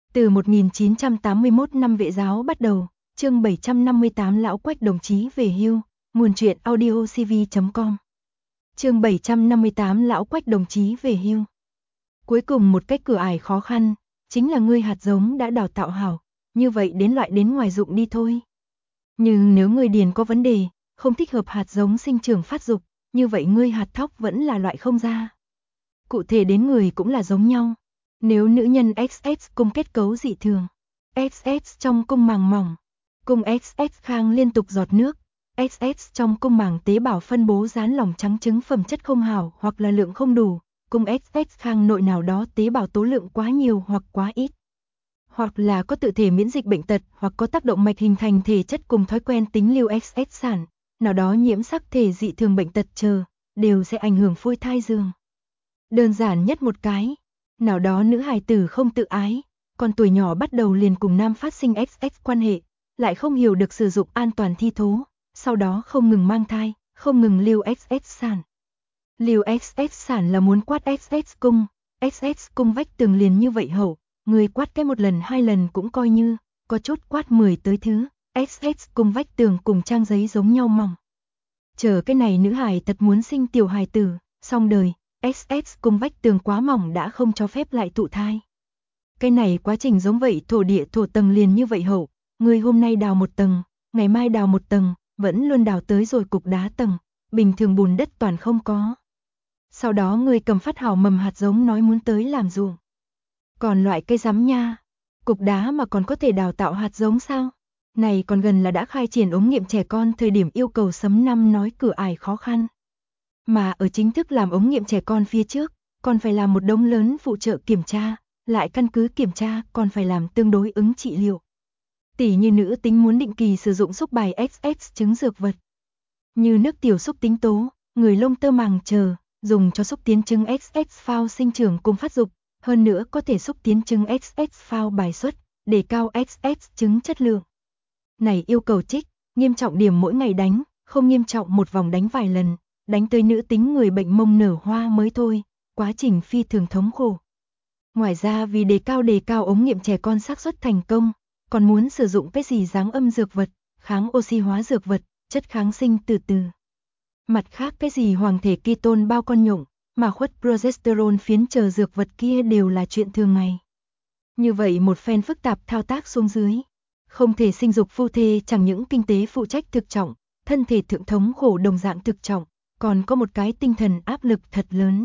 Từ 1981 năm Vệ giáo bắt đầu, chương 758 Lão Quách đồng chí về hưu, nguồn truyện audiocv.com. Chương 758 Lão Quách đồng chí về hưu. Cuối cùng một cách cửa ải khó khăn, chính là ngươi hạt giống đã đào tạo hảo, như vậy đến loại đến ngoài dụng đi thôi. Nhưng nếu ngươi điền có vấn đề, không thích hợp hạt giống sinh trưởng phát dục, như vậy ngươi hạt thóc vẫn là loại không ra. Cụ thể đến người cũng là giống nhau. Nếu nữ nhân XX cung kết cấu dị thường, XX trong cung màng mỏng, cung XX khang liên tục giọt nước, XX trong cung màng tế bào phân bố dán lỏng trắng trứng phẩm chất không hảo hoặc là lượng không đủ, cung XX khang nội nào đó tế bào tố lượng quá nhiều hoặc quá ít. Hoặc là có tự thể miễn dịch bệnh tật hoặc có tác động mạch hình thành thể chất cùng thói quen tính lưu XX sản, nào đó nhiễm sắc thể dị thường bệnh tật chờ, đều sẽ ảnh hưởng phôi thai giường. Đơn giản nhất một cái, nào đó nữ hài tử không tự ái, còn tuổi nhỏ bắt đầu liền cùng nam phát sinh XX quan hệ, lại không hiểu được sử dụng an toàn thi thố, sau đó không ngừng mang thai, không ngừng lưu XX sản. Lưu XX sản là muốn quát XX cung vách tường liền như vậy hậu, người quát cái một lần hai lần cũng coi như, có chút quát 10 tới thứ, XX cung vách tường cùng trang giấy giống nhau mỏng. Chờ cái này nữ hài thật muốn sinh tiểu hài tử, xong đời. XX cung vách tường quá mỏng đã không cho phép lại thụ thai. Cái này quá trình giống vậy thổ địa thổ tầng liền như vậy hậu, người hôm nay đào một tầng, ngày mai đào một tầng, vẫn luôn đào tới rồi cục đá tầng, bình thường bùn đất toàn không có. Sau đó người cầm phát hảo mầm hạt giống nói muốn tới làm ruộng. Còn loại cây rắm nha, cục đá mà còn có thể đào tạo hạt giống sao? Này còn gần là đã khai triển ống nghiệm trẻ con thời điểm yêu cầu sấm năm nói cửa ải khó khăn. Mà ở chính thức làm ống nghiệm trẻ con phía trước, còn phải làm một đống lớn phụ trợ kiểm tra, lại căn cứ kiểm tra còn phải làm tương đối ứng trị liệu. Tỷ như nữ tính muốn định kỳ sử dụng xúc bài XX trứng dược vật. Như nước tiểu xúc tính tố, người lông tơ màng chờ, dùng cho xúc tiến trứng XX phao sinh trưởng cùng phát dục, hơn nữa có thể xúc tiến trứng XX phao bài xuất, để cao XX trứng chất lượng. Này yêu cầu trích, nghiêm trọng điểm mỗi ngày đánh, không nghiêm trọng một vòng đánh vài lần. Đánh tới nữ tính người bệnh mông nở hoa mới thôi, quá trình phi thường thống khổ. Ngoài ra vì đề cao ống nghiệm trẻ con xác suất thành công, còn muốn sử dụng cái gì dáng âm dược vật, kháng oxy hóa dược vật, chất kháng sinh từ từ. Mặt khác cái gì hoàng thể ketone bao con nhộng, mà khuất progesterone phiến chờ dược vật kia đều là chuyện thường ngày. Như vậy một phen phức tạp thao tác xuống dưới, không thể sinh dục phu thê chẳng những kinh tế phụ trách thực trọng, thân thể thượng thống khổ đồng dạng thực trọng. Còn có một cái tinh thần áp lực thật lớn.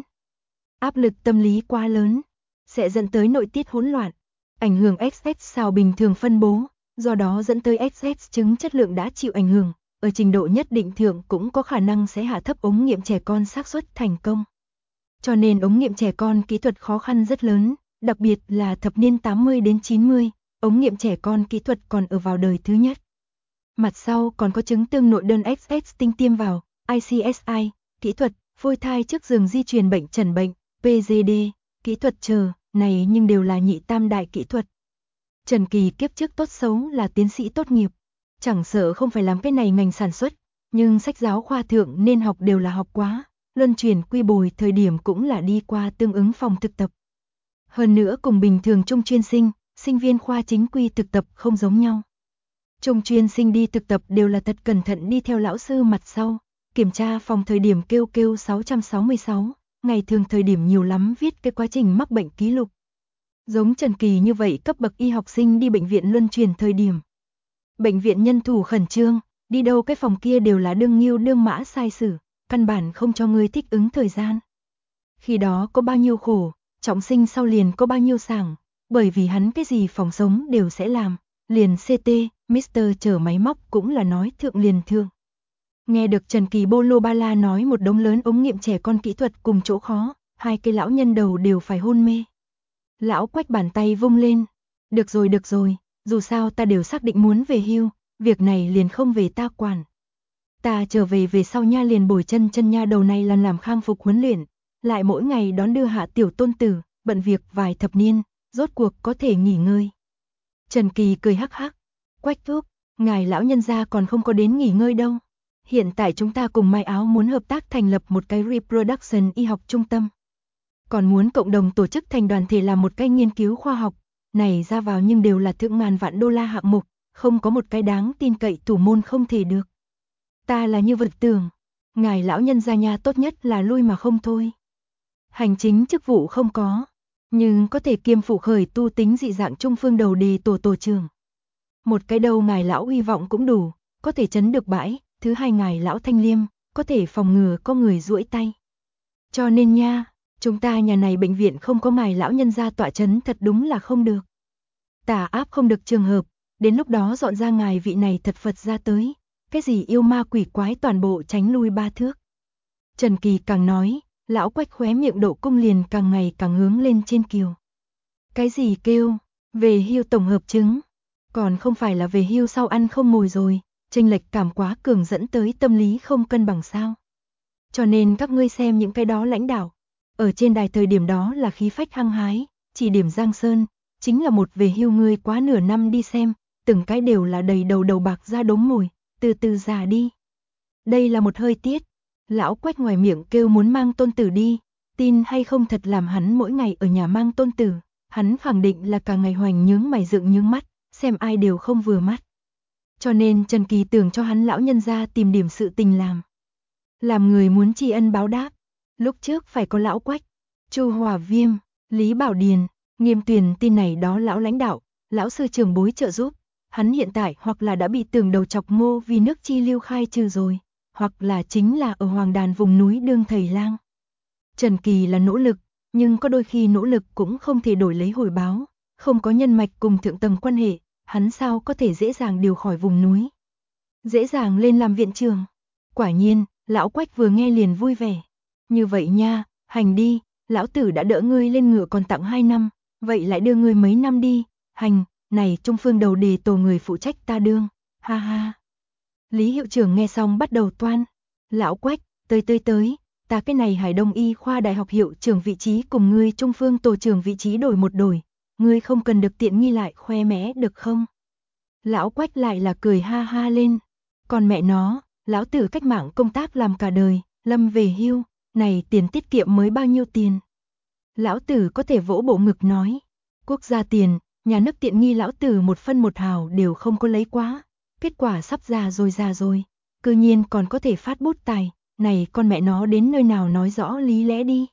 Áp lực tâm lý quá lớn, sẽ dẫn tới nội tiết hỗn loạn, ảnh hưởng XX sao bình thường phân bố, do đó dẫn tới XX trứng chất lượng đã chịu ảnh hưởng, ở trình độ nhất định thượng cũng có khả năng sẽ hạ thấp ống nghiệm trẻ con xác suất thành công. Cho nên ống nghiệm trẻ con kỹ thuật khó khăn rất lớn, đặc biệt là thập niên 80 đến 90, ống nghiệm trẻ con kỹ thuật còn ở vào đời thứ nhất. Mặt sau còn có trứng tương nội đơn XX tinh tiêm vào, ICSI, kỹ thuật, phôi thai trước giường di truyền bệnh trần bệnh, PGD, kỹ thuật chờ, này nhưng đều là nhị tam đại kỹ thuật. Trần Kỳ kiếp trước tốt xấu là tiến sĩ tốt nghiệp, chẳng sợ không phải làm cái này ngành sản xuất, nhưng sách giáo khoa thượng nên học đều là học quá, luân chuyển quy bồi thời điểm cũng là đi qua tương ứng phòng thực tập. Hơn nữa cùng bình thường trung chuyên sinh, sinh viên khoa chính quy thực tập không giống nhau. Trung chuyên sinh đi thực tập đều là thật cẩn thận đi theo lão sư mặt sau, kiểm tra phòng thời điểm kêu 666, ngày thường thời điểm nhiều lắm viết cái quá trình mắc bệnh ký lục. Giống Trần Kỳ như vậy cấp bậc y học sinh đi bệnh viện luân chuyển thời điểm. Bệnh viện nhân thủ khẩn trương, đi đâu cái phòng kia đều là đương nghiêu đương mã sai sử, căn bản không cho người thích ứng thời gian. Khi đó có bao nhiêu khổ, trọng sinh sau liền có bao nhiêu sảng, bởi vì hắn cái gì phòng sống đều sẽ làm, liền CT, Mr. chở máy móc cũng là nói thượng liền thượng. Nghe được Trần Kỳ bô lô ba la nói một đống lớn ống nghiệm trẻ con kỹ thuật cùng chỗ khó, hai cái lão nhân đầu đều phải hôn mê. Lão Quách bàn tay vung lên, được rồi, dù sao ta đều xác định muốn về hưu, việc này liền không về ta quản. Ta trở về sau nha liền bồi chân nha đầu này lần làm khang phục huấn luyện, lại mỗi ngày đón đưa hạ tiểu tôn tử, bận việc vài thập niên, rốt cuộc có thể nghỉ ngơi. Trần Kỳ cười hắc hắc, Quách thúc, ngài lão nhân gia còn không có đến nghỉ ngơi đâu. Hiện tại chúng ta cùng Mai Áo muốn hợp tác thành lập một cái reproduction y học trung tâm. Còn muốn cộng đồng tổ chức thành đoàn thể làm một cái nghiên cứu khoa học, này ra vào nhưng đều là thượng ngàn vạn đô la hạng mục, không có một cái đáng tin cậy thủ môn không thể được. Ta là như vật tưởng, ngài lão nhân gia nhà tốt nhất là lui mà không thôi. Hành chính chức vụ không có, nhưng có thể kiêm phụ khởi tu tính dị dạng trung phương đầu đề tổ trưởng. Một cái đầu ngài lão hy vọng cũng đủ, có thể chấn được bãi, thứ hai ngài lão thanh liêm, có thể phòng ngừa có người duỗi tay. Cho nên nha, chúng ta nhà này bệnh viện không có ngài lão nhân gia tọa chấn thật đúng là không được. Tà áp không được trường hợp, đến lúc đó dọn ra ngài vị này thật Phật ra tới, cái gì yêu ma quỷ quái toàn bộ tránh lui 3 thước. Trần Kỳ càng nói, lão Quách khóe miệng độ cung liền càng ngày càng hướng lên trên kiều. Cái gì kêu, về hưu tổng hợp chứng, còn không phải là về hưu sau ăn không ngồi rồi, chênh lệch cảm quá cường dẫn tới tâm lý không cân bằng sao. Cho nên các ngươi xem những cái đó lãnh đạo, ở trên đài thời điểm đó là khí phách hăng hái, chỉ điểm Giang Sơn, chính là một về hưu ngươi quá nửa năm đi xem, từng cái đều là đầy đầu bạc ra đống mồi, từ từ già đi. Đây là một hơi tiết, lão Quách ngoài miệng kêu muốn mang tôn tử đi, tin hay không thật làm hắn mỗi ngày ở nhà mang tôn tử, hắn khẳng định là cả ngày hoành nhướng mày dựng nhướng mắt, xem ai đều không vừa mắt. Cho nên Trần Kỳ tưởng cho hắn lão nhân gia tìm điểm sự tình làm người muốn tri ân báo đáp. Lúc trước phải có lão Quách, Chu Hòa Viêm, Lý Bảo Điền, Nghiêm Tuyền tin này đó lão lãnh đạo, lão sư trưởng bối trợ giúp, hắn hiện tại hoặc là đã bị tưởng đầu chọc ngô vì nước chi lưu khai trừ rồi, hoặc là chính là ở Hoàng Đàn vùng núi đương thầy lang. Trần Kỳ là nỗ lực, nhưng có đôi khi nỗ lực cũng không thể đổi lấy hồi báo, không có nhân mạch cùng thượng tầng quan hệ, hắn sao có thể dễ dàng điều khỏi vùng núi. Dễ dàng lên làm viện trưởng. Quả nhiên, lão Quách vừa nghe liền vui vẻ. Như vậy nha, hành đi, lão tử đã đỡ ngươi lên ngựa còn tặng 2 năm, vậy lại đưa ngươi mấy năm đi, hành, này trung phương đầu đề tổ người phụ trách ta đương, ha ha. Lý hiệu trưởng nghe xong bắt đầu toan. Lão Quách, tới, ta cái này Hải Đông Y khoa đại học hiệu trưởng vị trí cùng ngươi trung phương tổ trưởng vị trí đổi một đổi, ngươi không cần được tiện nghi lại khoe mẽ được không? Lão Quách lại là cười ha ha lên. Còn mẹ nó, lão tử cách mạng công tác làm cả đời, lâm về hưu, này tiền tiết kiệm mới bao nhiêu tiền? Lão tử có thể vỗ bộ ngực nói, quốc gia tiền, nhà nước tiện nghi lão tử một phân một hào đều không có lấy quá, kết quả sắp già rồi, cư nhiên còn có thể phát bút tài, này con mẹ nó đến nơi nào nói rõ lý lẽ đi.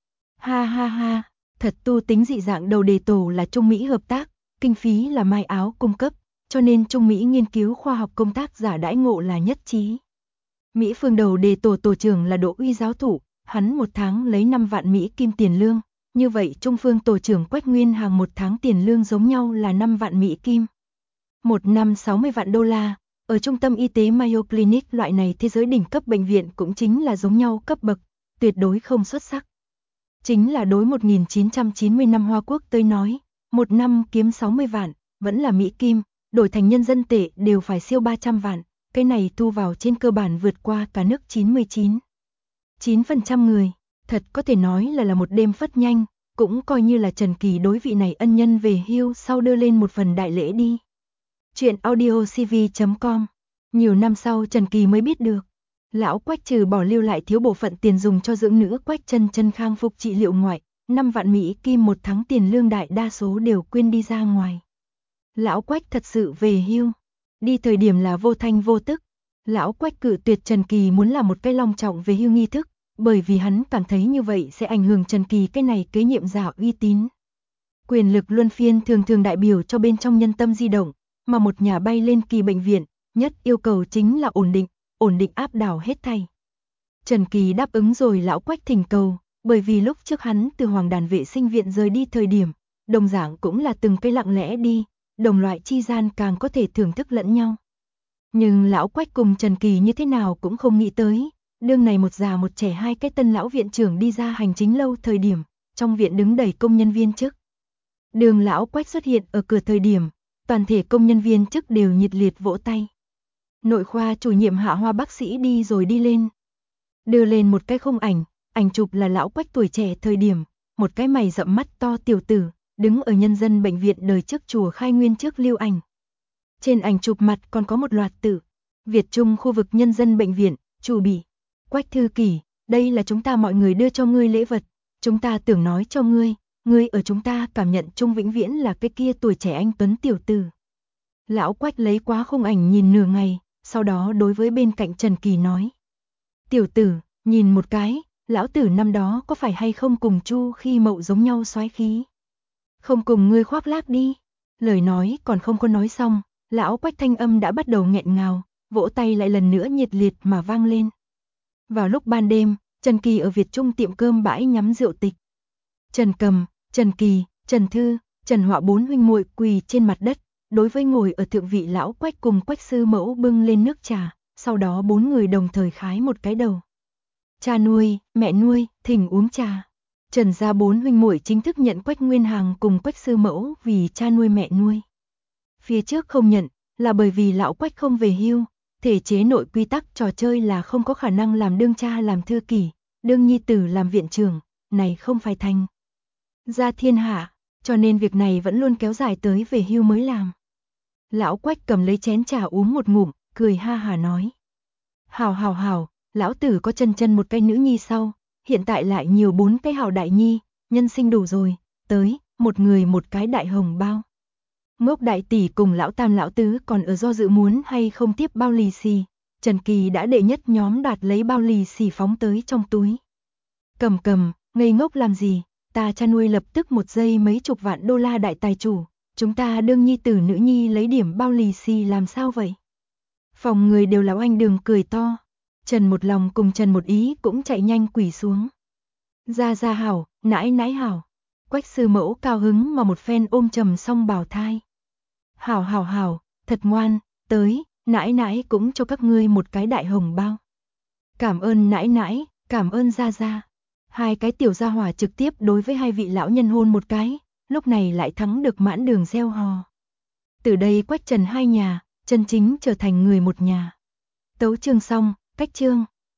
Ha ha ha, thật tu tính dị dạng đầu đề tổ là Trung Mỹ hợp tác, kinh phí là Mai Áo cung cấp, cho nên Trung Mỹ nghiên cứu khoa học công tác giả đãi ngộ là nhất trí. Mỹ phương đầu đề tổ trưởng là Đỗ Uy giáo thụ, hắn một tháng lấy 5 vạn Mỹ kim tiền lương, như vậy Trung phương tổ trưởng Quách Nguyên Hàng một tháng tiền lương giống nhau là 5 vạn Mỹ kim. Một năm 60 vạn đô la, ở trung tâm y tế Mayo Clinic loại này thế giới đỉnh cấp bệnh viện cũng chính là giống nhau cấp bậc, tuyệt đối không xuất sắc. Chính là đối 1990 năm Hoa Quốc tới nói, một năm kiếm 60 vạn, vẫn là Mỹ kim, đổi thành nhân dân tệ đều phải siêu 300 vạn, cái này thu vào trên cơ bản vượt qua cả nước 99% người, thật có thể nói là một đêm phất nhanh, cũng coi như là Trần Kỳ đối vị này ân nhân về hưu sau đưa lên một phần đại lễ đi. Chuyện audiocv.com. Nhiều năm sau Trần Kỳ mới biết được, lão Quách trừ bỏ lưu lại thiếu bộ phận tiền dùng cho dưỡng nữ Quách chân khang phục trị liệu ngoại, 5 vạn Mỹ kim một tháng tiền lương đại đa số đều quyên đi ra ngoài. Lão Quách thật sự về hưu, đi thời điểm là vô thanh vô tức. Lão Quách cự tuyệt Trần Kỳ muốn làm một cái long trọng về hưu nghi thức, bởi vì hắn cảm thấy như vậy sẽ ảnh hưởng Trần Kỳ cái này kế nhiệm giả uy tín. Quyền lực luân phiên thường đại biểu cho bên trong nhân tâm di động, mà một nhà bay lên kỳ bệnh viện, nhất yêu cầu chính là ổn định áp đảo hết thảy. Trần Kỳ đáp ứng rồi lão Quách thỉnh cầu, bởi vì lúc trước hắn từ Hoàng Đàn vệ sinh viện rời đi thời điểm, đồng dạng cũng là từng cái lặng lẽ đi, đồng loại chi gian càng có thể thưởng thức lẫn nhau. Nhưng lão Quách cùng Trần Kỳ như thế nào cũng không nghĩ tới, đương này một già một trẻ hai cái tân lão viện trưởng đi ra hành chính lâu thời điểm, trong viện đứng đầy công nhân viên chức. Đường lão Quách xuất hiện ở cửa thời điểm, toàn thể công nhân viên chức đều nhiệt liệt vỗ tay. Nội khoa chủ nhiệm Hạ Hoa bác sĩ đi rồi đi lên. Đưa lên một cái khung ảnh chụp là lão Quách tuổi trẻ thời điểm, một cái mày rậm mắt to tiểu tử, đứng ở nhân dân bệnh viện đời trước chùa Khai Nguyên trước lưu ảnh. Trên ảnh chụp mặt còn có một loạt tự, Việt Trung khu vực nhân dân bệnh viện, chủ bì, Quách Thư Kỷ, đây là chúng ta mọi người đưa cho ngươi lễ vật, chúng ta tưởng nói cho ngươi, ngươi ở chúng ta cảm nhận chung vĩnh viễn là cái kia tuổi trẻ anh tuấn tiểu tử. Lão Quách lấy quá khung ảnh nhìn nửa ngày, sau đó đối với bên cạnh Trần Kỳ nói. Tiểu tử, nhìn một cái, lão tử năm đó có phải hay không cùng Chu Khi Mậu giống nhau soái khí? Không cùng ngươi khoác lác đi. Lời nói còn không có nói xong, lão Quách thanh âm đã bắt đầu nghẹn ngào, vỗ tay lại lần nữa nhiệt liệt mà vang lên. Vào lúc ban đêm, Trần Kỳ ở Việt Trung tiệm cơm bãi nhắm rượu tịch. Trần Cầm, Trần Kỳ, Trần Thư, Trần Họa bốn huynh muội quỳ trên mặt đất, đối với ngồi ở thượng vị lão Quách cùng Quách sư mẫu bưng lên nước trà, sau đó bốn người đồng thời khái một cái đầu. Cha nuôi, mẹ nuôi, thỉnh uống trà. Trần gia bốn huynh muội chính thức nhận Quách Nguyên Hằng cùng Quách sư mẫu vì cha nuôi mẹ nuôi. Phía trước không nhận, là bởi vì lão Quách không về hưu, thể chế nội quy tắc trò chơi là không có khả năng làm đương cha làm thư kỷ, đương nhi tử làm viện trưởng, này không phải thành gia thiên hạ, cho nên việc này vẫn luôn kéo dài tới về hưu mới làm. Lão Quách cầm lấy chén trà uống một ngụm, cười ha hà nói. Hảo, lão tử có chân một cái nữ nhi sau, hiện tại lại nhiều 4 cái hảo đại nhi, nhân sinh đủ rồi, tới, một người một cái đại hồng bao. Ngốc đại tỷ cùng lão tam lão tứ còn ở do dự muốn hay không tiếp bao lì xì, Trần Kỳ đã đệ nhất nhóm đoạt lấy bao lì xì phóng tới trong túi. Cầm, ngây ngốc làm gì, ta cha nuôi lập tức một giây mấy chục vạn đô la đại tài chủ, chúng ta đương nhi tử nữ nhi lấy điểm bao lì xì làm sao vậy? Phòng người đều là oanh đường cười to, Trần một lòng cùng Trần một ý cũng chạy nhanh quỳ xuống. Ra hảo, nãi hảo. Quách sư mẫu cao hứng mà một phen ôm trầm xong bào thai. Hảo, thật ngoan, tới, nãi cũng cho các ngươi một cái đại hồng bao. Cảm ơn nãi, cảm ơn ra. Hai cái tiểu gia hỏa trực tiếp đối với hai vị lão nhân hôn một cái, lúc này lại thắng được mãn đường reo hò. Từ đây Quách Trần hai nhà, chân chính trở thành người một nhà. Tấu chương xong, cách chương.